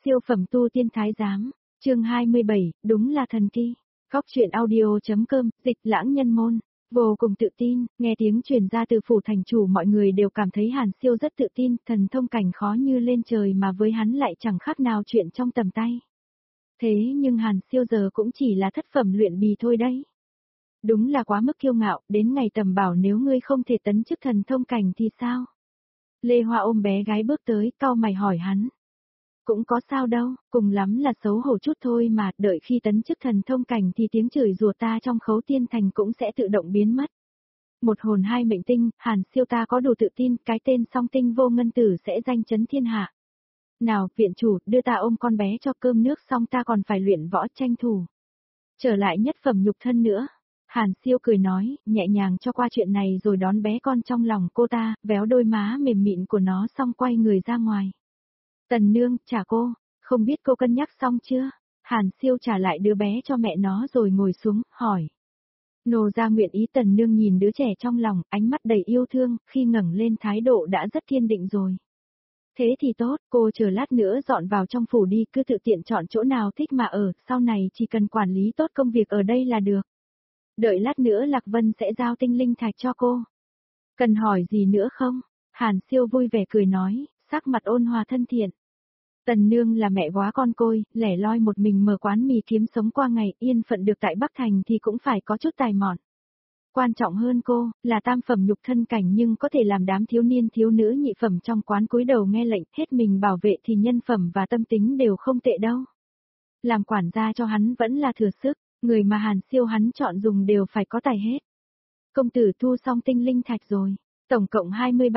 Siêu phẩm tu tiên thái giám, chương 27, đúng là thần kỳ. Góc truyện audio.com, dịch lãng nhân môn. Vô cùng tự tin, nghe tiếng truyền ra từ phủ thành chủ mọi người đều cảm thấy Hàn Siêu rất tự tin, thần thông cảnh khó như lên trời mà với hắn lại chẳng khác nào chuyện trong tầm tay. Thế nhưng Hàn Siêu giờ cũng chỉ là thất phẩm luyện bì thôi đấy. Đúng là quá mức kiêu ngạo, đến ngày tầm bảo nếu ngươi không thể tấn chức thần thông cảnh thì sao? Lê Hoa ôm bé gái bước tới, cau mày hỏi hắn. Cũng có sao đâu, cùng lắm là xấu hổ chút thôi mà, đợi khi tấn chức thần thông cảnh thì tiếng chửi rủa ta trong Khấu Tiên Thành cũng sẽ tự động biến mất. Một hồn hai mệnh tinh, Hàn Siêu ta có đủ tự tin, cái tên song tinh vô ngân tử sẽ danh chấn thiên hạ. Nào, viện chủ, đưa ta ôm con bé cho cơm nước xong ta còn phải luyện võ tranh thủ. Trở lại nhất phẩm nhục thân nữa. Hàn Siêu cười nói, nhẹ nhàng cho qua chuyện này rồi đón bé con trong lòng cô ta, véo đôi má mềm mịn của nó xong quay người ra ngoài. Tần nương, trả cô, không biết cô cân nhắc xong chưa? Hàn Siêu trả lại đứa bé cho mẹ nó rồi ngồi xuống, hỏi. Nô ra nguyện ý. Tần nương nhìn đứa trẻ trong lòng, ánh mắt đầy yêu thương, khi ngẩng lên thái độ đã rất kiên định rồi. Thế thì tốt, cô chờ lát nữa dọn vào trong phủ đi, cứ tự tiện chọn chỗ nào thích mà ở, sau này chỉ cần quản lý tốt công việc ở đây là được. Đợi lát nữa Lạc Vân sẽ giao tinh linh thạch cho cô. Cần hỏi gì nữa không? Hàn Siêu vui vẻ cười nói, sắc mặt ôn hòa thân thiện. Tần nương là mẹ góa con côi, lẻ loi một mình mở quán mì kiếm sống qua ngày, yên phận được tại Bắc Thành thì cũng phải có chút tài mọn. Quan trọng hơn cô, là tam phẩm nhục thân cảnh nhưng có thể làm đám thiếu niên thiếu nữ nhị phẩm trong quán cúi đầu nghe lệnh, hết mình bảo vệ thì nhân phẩm và tâm tính đều không tệ đâu. Làm quản gia cho hắn vẫn là thừa sức, người mà Hàn Siêu hắn chọn dùng đều phải có tài hết. Công tử thu xong tinh linh thạch rồi, tổng cộng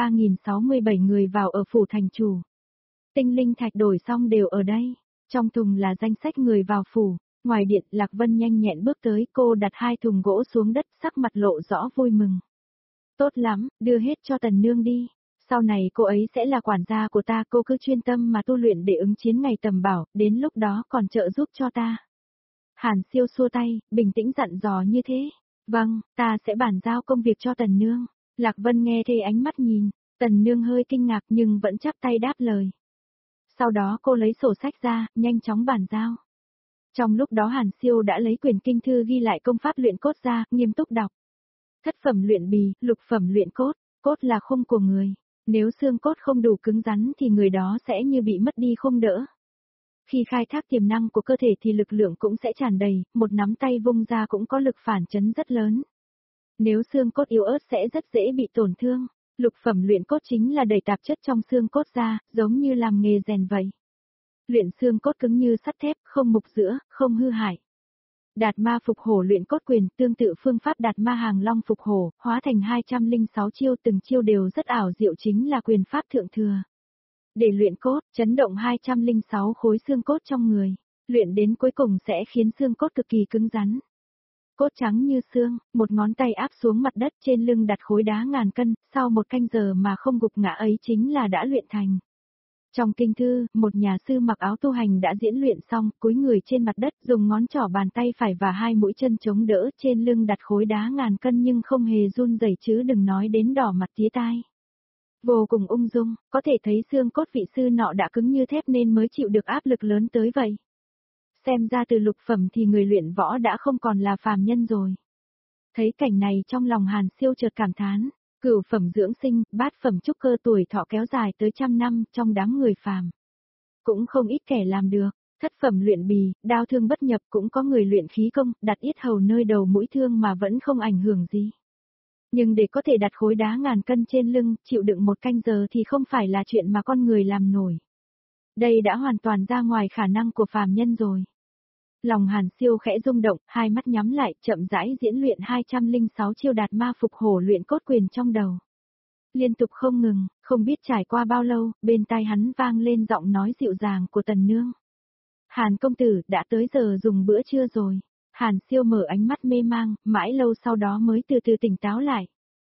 23.067 người vào ở phủ thành chủ. Tinh linh thạch đổi xong đều ở đây, trong thùng là danh sách người vào phủ. Ngoài điện, Lạc Vân nhanh nhẹn bước tới, cô đặt 2 thùng gỗ xuống đất, sắc mặt lộ rõ vui mừng. Tốt lắm, đưa hết cho Tần nương đi. Sau này cô ấy sẽ là quản gia của ta, cô cứ chuyên tâm mà tu luyện để ứng chiến ngày tầm bảo, đến lúc đó còn trợ giúp cho ta. Hàn Siêu xua tay, bình tĩnh dặn dò như thế. Vâng, ta sẽ bàn giao công việc cho Tần nương. Lạc Vân nghe thế ánh mắt nhìn, Tần nương hơi kinh ngạc nhưng vẫn chắp tay đáp lời. Sau đó cô lấy sổ sách ra, nhanh chóng bàn giao. Trong lúc đó Hàn Siêu đã lấy quyển kinh thư ghi lại công pháp luyện cốt ra, nghiêm túc đọc. Thất phẩm luyện bì, lục phẩm luyện cốt, cốt là khung của người. Nếu xương cốt không đủ cứng rắn thì người đó sẽ như bị mất đi khung đỡ. Khi khai thác tiềm năng của cơ thể thì lực lượng cũng sẽ tràn đầy, một nắm tay vung ra cũng có lực phản chấn rất lớn. Nếu xương cốt yếu ớt sẽ rất dễ bị tổn thương. Lục phẩm luyện cốt chính là đẩy tạp chất trong xương cốt ra, giống như làm nghề rèn vậy. Luyện xương cốt cứng như sắt thép, không mục rữa, không hư hại. Đạt ma phục hổ luyện cốt quyền, tương tự phương pháp đạt ma hàng long phục hổ, hóa thành 206 chiêu, từng chiêu đều rất ảo diệu, chính là quyền pháp thượng thừa. Để luyện cốt, chấn động 206 khối xương cốt trong người, luyện đến cuối cùng sẽ khiến xương cốt cực kỳ cứng rắn. Cốt trắng như xương, một ngón tay áp xuống mặt đất, trên lưng đặt khối đá ngàn cân, sau 1 canh giờ mà không gục ngã ấy chính là đã luyện thành. Trong kinh thư, một nhà sư mặc áo tu hành đã diễn luyện xong, cúi người trên mặt đất, dùng ngón trỏ bàn tay phải và 2 mũi chân chống đỡ, trên lưng đặt khối đá ngàn cân nhưng không hề run rẩy, chứ đừng nói đến đỏ mặt tía tai. Vô cùng ung dung, có thể thấy xương cốt vị sư nọ đã cứng như thép nên mới chịu được áp lực lớn tới vậy. Xem ra từ lục phẩm thì người luyện võ đã không còn là phàm nhân rồi. Thấy cảnh này trong lòng Hàn Siêu chợt cảm thán. Cửu phẩm dưỡng sinh, bát phẩm trúc cơ, tuổi thọ kéo dài tới 100 năm, trong đám người phàm. Cũng không ít kẻ làm được, thất phẩm luyện bì, đao thương bất nhập, cũng có người luyện khí công, đặt yết hầu nơi đầu mũi thương mà vẫn không ảnh hưởng gì. Nhưng để có thể đặt khối đá ngàn cân trên lưng, chịu đựng 1 canh giờ thì không phải là chuyện mà con người làm nổi. Đây đã hoàn toàn ra ngoài khả năng của phàm nhân rồi. Lòng Hàn Siêu khẽ rung động, hai mắt nhắm lại, chậm rãi diễn luyện 206 chiêu đạt ma phục hổ luyện cốt quyền trong đầu. Liên tục không ngừng, không biết trải qua bao lâu, bên tai hắn vang lên giọng nói dịu dàng của Tần nương. Hàn công tử, đã tới giờ dùng bữa trưa rồi. Hàn Siêu mở ánh mắt mê mang, mãi lâu sau đó mới từ từ tỉnh táo lại.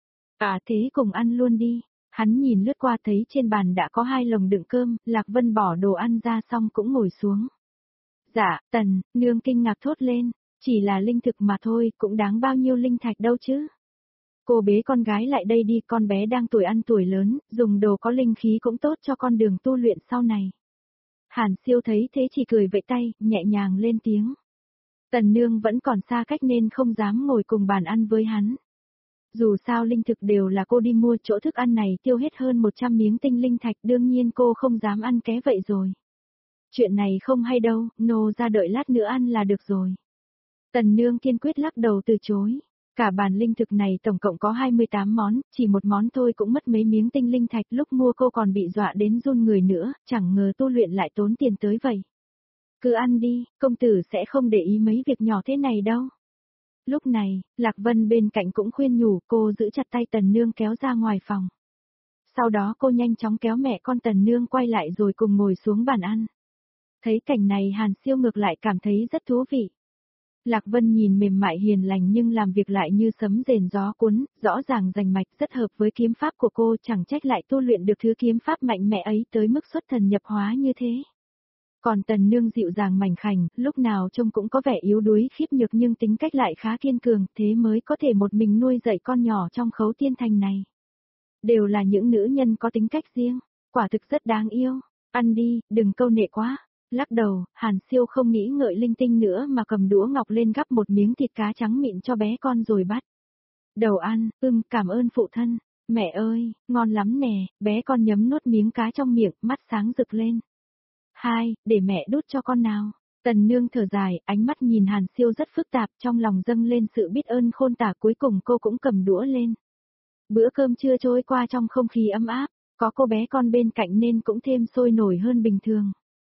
Thế cùng ăn luôn đi. Hắn nhìn lướt qua thấy trên bàn đã có 2 lồng đựng cơm, Lạc Vân bỏ đồ ăn ra xong cũng ngồi xuống. Dạ, Tần, nương kinh ngạc thốt lên, chỉ là linh thực mà thôi, cũng đáng bao nhiêu linh thạch đâu chứ. Cô bế con gái lại đây đi, con bé đang tuổi ăn tuổi lớn, dùng đồ có linh khí cũng tốt cho con đường tu luyện sau này. Hàn Siêu thấy thế chỉ cười vẫy tay, nhẹ nhàng lên tiếng. Tần Nương vẫn còn xa cách nên không dám ngồi cùng bàn ăn với hắn. Dù sao linh thực đều là cô đi mua, chỗ thức ăn này tiêu hết hơn 100 miếng tinh linh thạch, đương nhiên cô không dám ăn ké vậy rồi. Chuyện này không hay đâu, nô ra đợi lát nữa ăn là được rồi. Tần Nương kiên quyết lắc đầu từ chối. Cả bàn linh thực này tổng cộng có 28 món, chỉ một món thôi cũng mất mấy miếng tinh linh thạch, lúc mua cô còn bị dọa đến run người nữa, chẳng ngờ tu luyện lại tốn tiền tới vậy. Cứ ăn đi, công tử sẽ không để ý mấy việc nhỏ thế này đâu. Lúc này, Lạc Vân bên cạnh cũng khuyên nhủ, cô giữ chặt tay Tần Nương kéo ra ngoài phòng. Sau đó cô nhanh chóng kéo mẹ con Tần Nương quay lại rồi cùng ngồi xuống bàn ăn. Thấy cảnh này Hàn Siêu ngược lại cảm thấy rất thú vị. Lạc Vân nhìn mềm mại hiền lành nhưng làm việc lại như sấm rền gió cuốn, rõ ràng rành mạch, rất hợp với kiếm pháp của cô, chẳng trách lại tu luyện được thứ kiếm pháp mạnh mẽ ấy tới mức xuất thần nhập hóa như thế. Còn Tần Nương dịu dàng mảnh khảnh, lúc nào trông cũng có vẻ yếu đuối khiếp nhược nhưng tính cách lại khá kiên cường, thế mới có thể một mình nuôi dạy con nhỏ trong Khấu Tiên Thành này. Đều là những nữ nhân có tính cách riêng, quả thực rất đáng yêu. Ăn đi, đừng câu nệ quá. Lắc đầu, Hàn Siêu không nghĩ ngợi linh tinh nữa mà cầm đũa ngọc lên gắp một miếng thịt cá trắng mịn cho bé con rồi bắt đầu ăn. Cảm ơn phụ thân. Mẹ ơi, ngon lắm nè. Bé con nhấm nuốt miếng cá trong miệng, mắt sáng rực lên. Để mẹ đút cho con nào. Tần Nương thở dài, ánh mắt nhìn Hàn Siêu rất phức tạp, trong lòng dâng lên sự biết ơn khôn tả, cuối cùng cô cũng cầm đũa lên. Bữa cơm trưa trôi qua trong không khí ấm áp, có cô bé con bên cạnh nên cũng thêm sôi nổi hơn bình thường.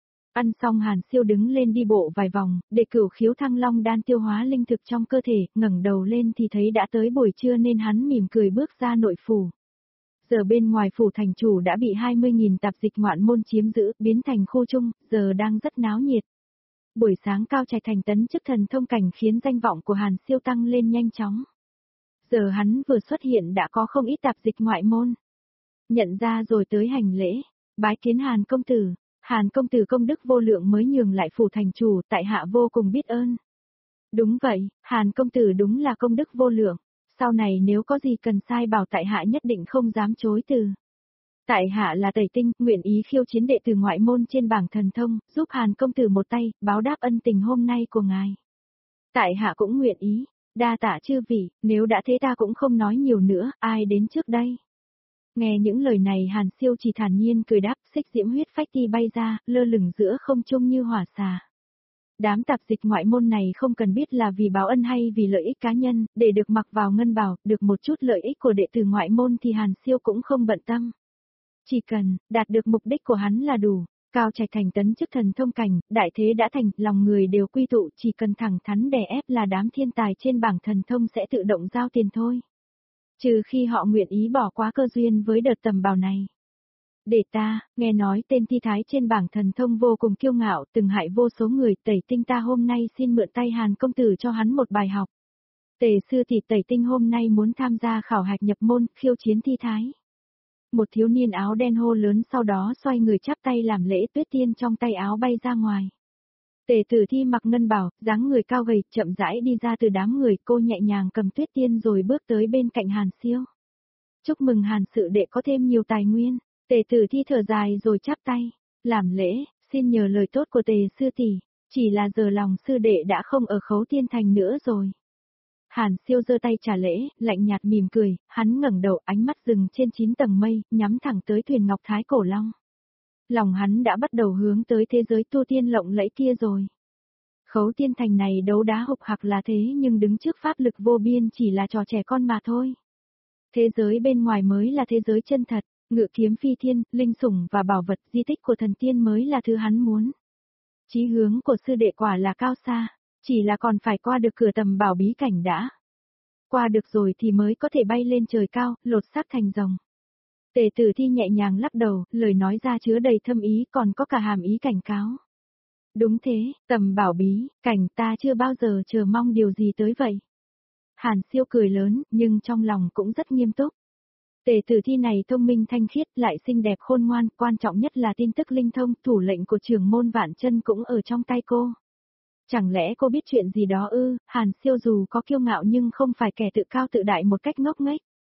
Ăn xong Hàn Siêu đứng lên đi bộ vài vòng, để Cửu Khiếu Thăng Long đan tiêu hóa linh thực trong cơ thể, ngẩng đầu lên thì thấy đã tới buổi trưa nên hắn mỉm cười bước ra nội phủ. Giờ bên ngoài phủ thành chủ đã bị 20.000 tạp dịch ngoạn môn chiếm giữ, biến thành khu chung, giờ đang rất náo nhiệt. Buổi sáng Cao Trạch thành tấn chức thần thông cảnh khiến danh vọng của Hàn Siêu tăng lên nhanh chóng. Giờ hắn vừa xuất hiện đã có không ít tạp dịch ngoại môn. Nhận ra rồi tới hành lễ, bái kiến Hàn công tử. Hàn công tử công đức vô lượng mới nhường lại phủ thành chủ, tại hạ vô cùng biết ơn. Đúng vậy, Hàn công tử đúng là công đức vô lượng. Sau này nếu có gì cần sai bảo tại hạ nhất định không dám chối từ. Tại hạ là Tẩy Tinh, nguyện ý khiêu chiến đệ tử ngoại môn trên bảng thần thông, giúp Hàn công tử một tay, báo đáp ân tình hôm nay của ngài. Tại hạ cũng nguyện ý, đa tạ chư vị, nếu đã thế ta cũng không nói nhiều nữa, ai đến trước đây. Nghe những lời này Hàn Siêu chỉ thản nhiên cười đáp, xích diễm huyết phách ti bay ra, lơ lửng giữa không trung như hỏa xà. Đám tạp dịch ngoại môn này không cần biết là vì báo ân hay vì lợi ích cá nhân, để được mặc vào ngân bào, được một chút lợi ích của đệ tử ngoại môn thì Hàn Siêu cũng không bận tâm. Chỉ cần, đạt được mục đích của hắn là đủ. Cao Trạch thành tấn chức thần thông cảnh, đại thế đã thành, lòng người đều quy tụ, chỉ cần thẳng thắn đè ép là đám thiên tài trên bảng thần thông sẽ tự động giao tiền thôi. Trừ khi họ nguyện ý bỏ qua cơ duyên với đợt tầm bào này. Để ta, nghe nói tên thi thái trên bảng thần thông vô cùng kiêu ngạo, từng hại vô số người, Tẩy Tinh ta hôm nay xin mượn tay Hàn công tử cho hắn một bài học. Tề sư tỷ Tẩy Tinh hôm nay muốn tham gia khảo hạch nhập môn, khiêu chiến thi thái. Một thiếu niên áo đen hô lớn sau đó xoay người chắp tay làm lễ, Tuyết Tiên trong tay áo bay ra ngoài. Tề Tử Thi mặc ngân bào, dáng người cao gầy, chậm rãi đi ra từ đám người, cô nhẹ nhàng cầm Tuyết Tiên rồi bước tới bên cạnh Hàn Siêu. Chúc mừng Hàn sự đệ có thêm nhiều tài nguyên. Tề Tử Thi thở dài rồi chắp tay, làm lễ, xin nhờ lời tốt của Tề sư tỷ, chỉ là giờ lòng sư đệ đã không ở Khấu Tiên Thành nữa rồi. Hàn Siêu giơ tay trả lễ, lạnh nhạt mỉm cười, hắn ngẩng đầu, ánh mắt dừng trên 9 tầng mây, nhắm thẳng tới thuyền ngọc thái cổ long. Lòng hắn đã bắt đầu hướng tới thế giới tu tiên lộng lẫy kia rồi. Khấu Tiên Thành này đấu đá hục hặc là thế nhưng đứng trước pháp lực vô biên chỉ là trò trẻ con mà thôi. Thế giới bên ngoài mới là thế giới chân thật, ngự kiếm phi thiên, linh sủng và bảo vật di tích của thần tiên mới là thứ hắn muốn. Chí hướng của sư đệ quả là cao xa, chỉ là còn phải qua được cửa tầm bảo bí cảnh đã. Qua được rồi thì mới có thể bay lên trời cao, lột xác thành rồng. Tề Tử Thi nhẹ nhàng lắc đầu, lời nói ra chứa đầy thâm ý còn có cả hàm ý cảnh cáo. Đúng thế, tầm bảo bí, cảnh ta chưa bao giờ chờ mong điều gì tới vậy. Hàn Siêu cười lớn, nhưng trong lòng cũng rất nghiêm túc. Tề Tử Thi này thông minh thanh khiết lại xinh đẹp khôn ngoan, quan trọng nhất là tin tức linh thông, thủ lệnh của trưởng môn Vạn Chân cũng ở trong tay cô. Chẳng lẽ cô biết chuyện gì đó ư? Hàn Siêu dù có kiêu ngạo nhưng không phải kẻ tự cao tự đại một cách ngốc nghếch.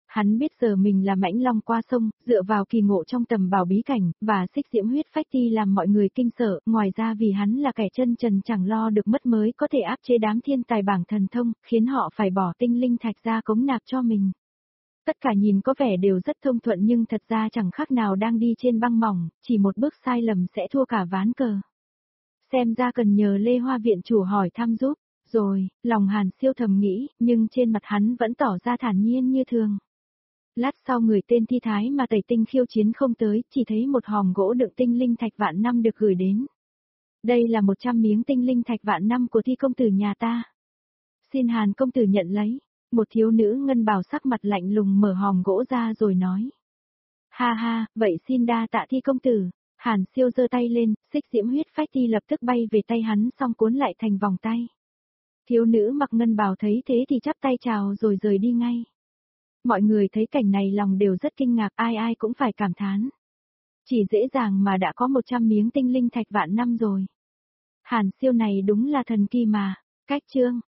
Hắn biết giờ mình là mãnh long qua sông, dựa vào kỳ ngộ trong tầm bảo bí cảnh, và xích diễm huyết phách ti làm mọi người kinh sợ, ngoài ra vì hắn là kẻ chân trần chẳng lo được mất mới có thể áp chế đám thiên tài bảng thần thông, khiến họ phải bỏ tinh linh thạch ra cống nạp cho mình. Tất cả nhìn có vẻ đều rất thông thuận nhưng thật ra chẳng khác nào đang đi trên băng mỏng, chỉ một bước sai lầm sẽ thua cả ván cờ. Xem ra cần nhờ Lê Hoa viện chủ hỏi thăm giúp, rồi, lòng Hàn Siêu thầm nghĩ, nhưng trên mặt hắn vẫn tỏ ra thản nhiên như thường. Lát sau người tên Thi Thái mà Tẩy Tinh khiêu chiến không tới, chỉ thấy một hòm gỗ đựng tinh linh thạch vạn năm được gửi đến. Đây là 100 miếng tinh linh thạch vạn năm của Thi công tử nhà ta. Xin Hàn công tử nhận lấy. Một thiếu nữ ngân bào sắc mặt lạnh lùng mở hòm gỗ ra rồi nói. Ha ha, vậy xin đa tạ Thi công tử. Hàn Siêu giơ tay lên, xích diễm huyết phách ti lập tức bay về tay hắn xong cuốn lại thành vòng tay. Thiếu nữ mặc ngân bào thấy thế thì chắp tay chào rồi rời đi ngay. Mọi người thấy cảnh này lòng đều rất kinh ngạc, ai ai cũng phải cảm thán. Chỉ dễ dàng mà đã có 100 miếng tinh linh thạch vạn năm rồi. Hàn Siêu này đúng là thần kỳ mà. Cách chương